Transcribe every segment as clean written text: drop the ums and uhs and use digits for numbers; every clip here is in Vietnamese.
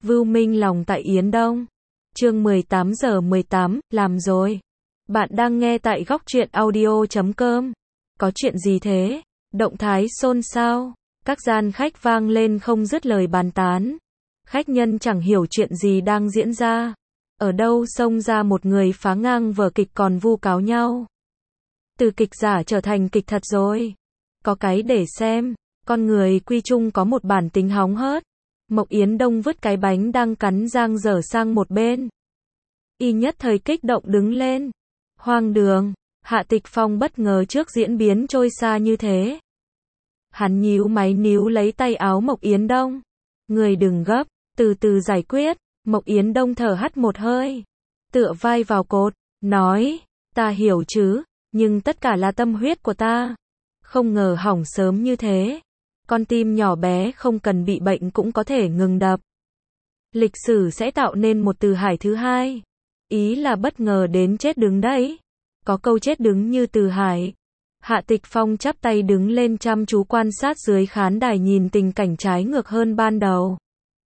Vưu Minh lòng tại Yến Đông. Chương 18:18, làm rồi. Bạn đang nghe tại góc truyện audio.com. Có chuyện gì thế? Động thái xôn xao. Các gian khách vang lên không dứt lời bàn tán. Khách nhân chẳng hiểu chuyện gì đang diễn ra. Ở đâu xông ra một người phá ngang vở kịch còn vu cáo nhau. Từ kịch giả trở thành kịch thật rồi. Có cái để xem. Con người quy chung có một bản tính hóng hớt. Mộc Yến Đông vứt cái bánh đang cắn dang dở sang một bên. Y nhất thời kích động đứng lên. Hoang đường. Hạ Tịch Phong bất ngờ trước diễn biến trôi xa như thế. Hắn nhíu máy níu lấy tay áo Mộc Yến Đông. Người đừng gấp, từ từ giải quyết. Mộc Yến Đông thở hắt một hơi. Tựa vai vào cột, nói, ta hiểu chứ, nhưng tất cả là tâm huyết của ta. Không ngờ hỏng sớm như thế. Con tim nhỏ bé không cần bị bệnh cũng có thể ngừng đập. Lịch sử sẽ tạo nên một từ hải thứ hai. Ý là bất ngờ đến chết đứng đấy. Có câu chết đứng như từ hải. Hạ Tịch Phong chắp tay đứng lên chăm chú quan sát dưới khán đài nhìn tình cảnh trái ngược hơn ban đầu.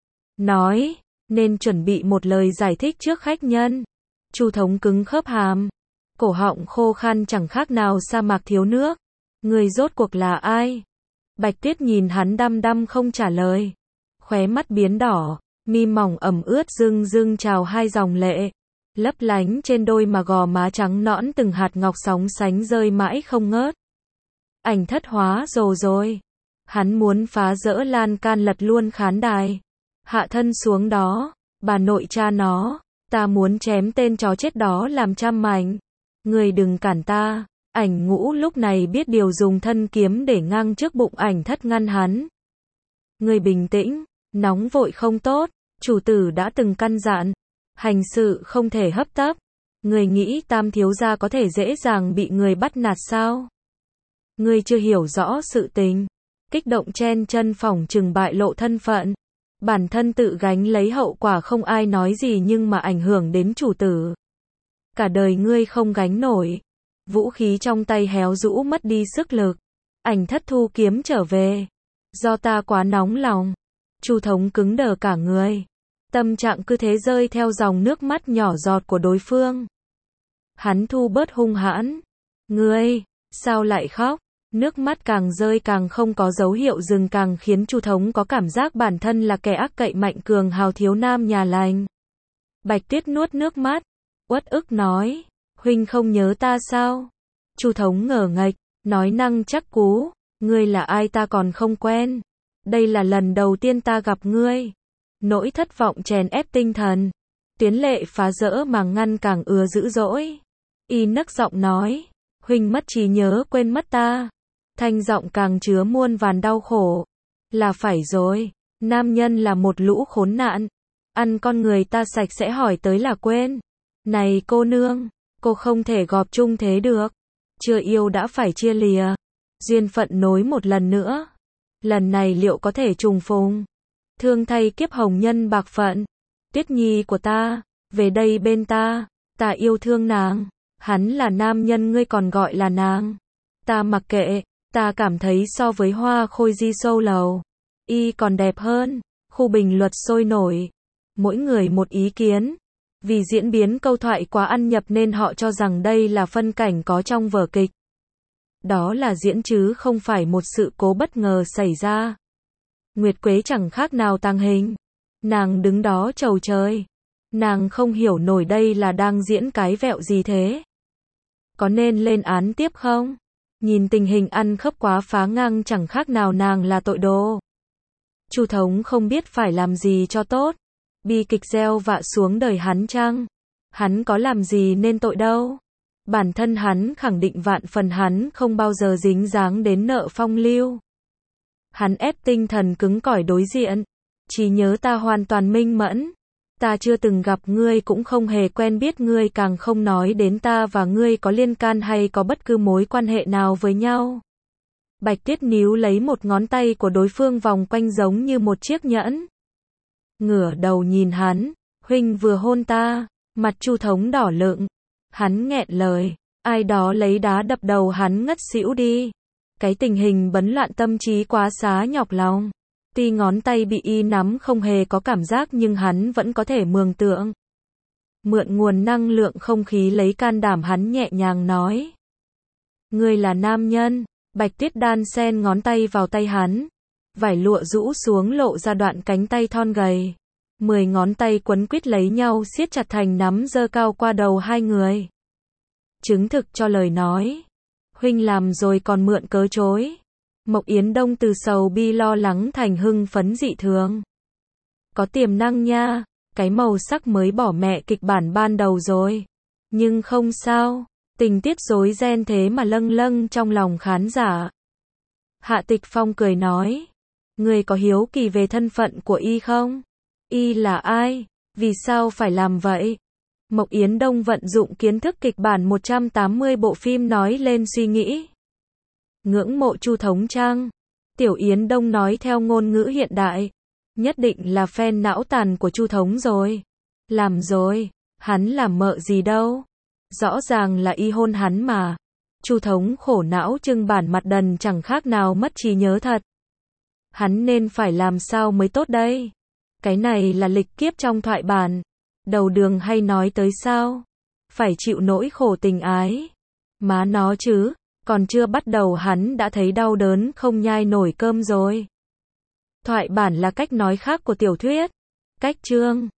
Nói, nên chuẩn bị một lời giải thích trước khách nhân. Chu Thống cứng khớp hàm. Cổ họng khô khan chẳng khác nào sa mạc thiếu nước. Người rốt cuộc là ai? Bạch Tuyết nhìn hắn đăm đăm không trả lời. Khóe mắt biến đỏ, mi mỏng ẩm ướt rưng rưng trào hai dòng lệ. Lấp lánh trên đôi mà gò má trắng nõn từng hạt ngọc sóng sánh rơi mãi không ngớt. Ảnh thất hóa rồi. Hắn muốn phá rỡ lan can lật luôn khán đài. Hạ thân xuống đó, bà nội cha nó, ta muốn chém tên chó chết đó làm trăm mảnh. Người đừng cản ta. Ảnh Ngũ lúc này biết điều dùng thân kiếm để ngang trước bụng Ảnh thất ngăn hắn. Người bình tĩnh, nóng vội không tốt, chủ tử đã từng căn dặn, hành sự không thể hấp tấp. Người nghĩ Tam thiếu gia có thể dễ dàng bị người bắt nạt sao? Người chưa hiểu rõ sự tình, kích động chen chân phỏng chừng bại lộ thân phận. Bản thân tự gánh lấy hậu quả không ai nói gì nhưng mà ảnh hưởng đến chủ tử. Cả đời ngươi không gánh nổi. Vũ khí trong tay héo rũ mất đi sức lực. Ảnh thất thu kiếm trở về. Do ta quá nóng lòng. Chu Thống cứng đờ cả người. Tâm trạng cứ thế rơi theo dòng nước mắt nhỏ giọt của đối phương. Hắn thu bớt hung hãn. Ngươi, sao lại khóc? Nước mắt càng rơi càng không có dấu hiệu dừng càng khiến Chu Thống có cảm giác bản thân là kẻ ác cậy mạnh cường hào thiếu nam nhà lành. Bạch Tuyết nuốt nước mắt. Uất ức nói. Huynh không nhớ ta sao? Chu Thống ngờ nghệch, nói năng chắc cú, ngươi là ai ta còn không quen. Đây là lần đầu tiên ta gặp ngươi. Nỗi thất vọng chèn ép tinh thần. Tuyến lệ phá rỡ mà ngăn càng ưa dữ dỗi. Y nấc giọng nói, huynh mất trí nhớ quên mất ta. Thanh giọng càng chứa muôn vàn đau khổ. Là phải rồi, nam nhân là một lũ khốn nạn. Ăn con người ta sạch sẽ hỏi tới là quên. Này cô nương, cô không thể gọp chung thế được. Chưa yêu đã phải chia lìa. Duyên phận nối một lần nữa. Lần này liệu có thể trùng phùng? Thương thay kiếp hồng nhân bạc phận. Tuyết Nhi của ta, về đây bên ta. Ta yêu thương nàng. Hắn là nam nhân ngươi còn gọi là nàng. Ta mặc kệ. Ta cảm thấy so với Hoa Khôi Di sâu lầu, y còn đẹp hơn. Khu bình luật sôi nổi. Mỗi người một ý kiến. Vì diễn biến câu thoại quá ăn nhập nên họ cho rằng đây là phân cảnh có trong vở kịch. Đó là diễn chứ không phải một sự cố bất ngờ xảy ra. Nguyệt Quế chẳng khác nào tàng hình. Nàng đứng đó chầu trời. Nàng không hiểu nổi đây là đang diễn cái vẹo gì thế. Có nên lên án tiếp không? Nhìn tình hình ăn khớp quá phá ngang chẳng khác nào nàng là tội đồ. Chu Thống không biết phải làm gì cho tốt. Bi kịch gieo vạ xuống đời hắn chăng? Hắn có làm gì nên tội đâu. Bản thân hắn khẳng định vạn phần hắn không bao giờ dính dáng đến nợ phong lưu. Hắn ép tinh thần cứng cỏi đối diện. Chỉ nhớ ta hoàn toàn minh mẫn. Ta chưa từng gặp ngươi cũng không hề quen biết ngươi càng không nói đến ta và ngươi có liên can hay có bất cứ mối quan hệ nào với nhau. Bạch Tuyết níu lấy một ngón tay của đối phương vòng quanh giống như một chiếc nhẫn. Ngửa đầu nhìn hắn, huynh vừa hôn ta, mặt Chu Thống đỏ lựng. Hắn nghẹn lời, ai đó lấy đá đập đầu hắn ngất xỉu đi. Cái tình hình bấn loạn tâm trí quá xá nhọc lòng. Tuy ngón tay bị y nắm không hề có cảm giác nhưng hắn vẫn có thể mường tượng. Mượn nguồn năng lượng không khí lấy can đảm hắn nhẹ nhàng nói. Ngươi là nam nhân. Bạch Tuyết đan xen ngón tay vào tay hắn. Vải lụa rũ xuống lộ ra đoạn cánh tay thon gầy. 10 ngón tay quấn quýt lấy nhau siết chặt thành nắm giơ cao qua đầu hai người. Chứng thực cho lời nói. Huynh làm rồi còn mượn cớ chối. Mộc Yến Đông từ sầu bi lo lắng thành hưng phấn dị thường. Có tiềm năng nha, cái màu sắc mới bỏ mẹ kịch bản ban đầu rồi. Nhưng không sao, tình tiết rối ren thế mà lâng lâng trong lòng khán giả. Hạ Tịch Phong cười nói, người có hiếu kỳ về thân phận của y không? Y là ai? Vì sao phải làm vậy? Mộc Yến Đông vận dụng kiến thức kịch bản 180 bộ phim nói lên suy nghĩ. Ngưỡng mộ Chu Thống Trang. Tiểu Yến Đông nói theo ngôn ngữ hiện đại. Nhất định là fan não tàn của Chu Thống rồi. Làm rồi, hắn làm mợ gì đâu. Rõ ràng là y hôn hắn mà. Chu Thống khổ não trưng bản mặt đần chẳng khác nào mất trí nhớ thật. Hắn nên phải làm sao mới tốt đây? Cái này là lịch kiếp trong thoại bản. Đầu đường hay nói tới sao? Phải chịu nỗi khổ tình ái. Má nó chứ, còn chưa bắt đầu hắn đã thấy đau đớn không nhai nổi cơm rồi. Thoại bản là cách nói khác của tiểu thuyết. Cách chương